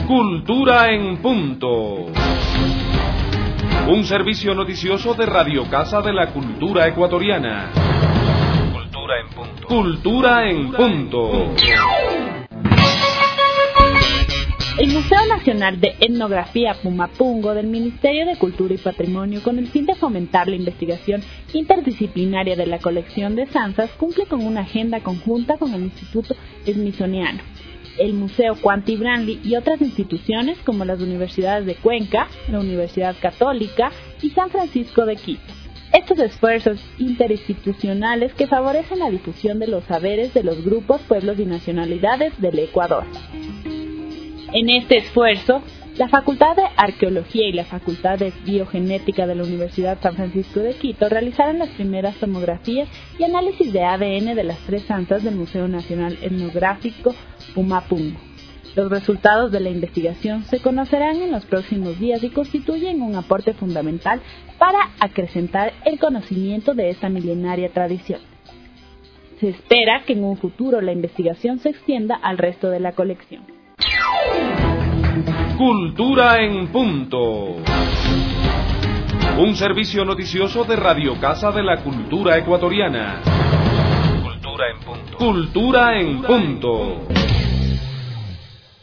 Cultura en Punto. Un servicio noticioso de Radio Casa de la Cultura Ecuatoriana. Cultura en Punto. Cultura en Punto. El Museo Nacional de Etnografía Pumapungo del Ministerio de Cultura y Patrimonio, con el fin de fomentar la investigación interdisciplinaria de la colección de Sansas, cumple con una agenda conjunta con el Instituto Smithsoniano, el Museo Cuanti Branly y otras instituciones como las universidades de Cuenca, la Universidad Católica y San Francisco de Quito. Estos esfuerzos interinstitucionales que favorecen la difusión de los saberes de los grupos, pueblos y nacionalidades del Ecuador. En este esfuerzo, la Facultad de Arqueología y la Facultad de Biogenética de la Universidad San Francisco de Quito realizaron las primeras tomografías y análisis de ADN de las 3 Sansas del Museo Nacional Etnográfico Pumapungo. Los resultados de la investigación se conocerán en los próximos días y constituyen un aporte fundamental para acrecentar el conocimiento de esta milenaria tradición. Se espera que en un futuro la investigación se extienda al resto de la colección. Cultura en Punto. Un servicio noticioso de Radio Casa de la Cultura Ecuatoriana. Cultura en Punto. Cultura en Punto.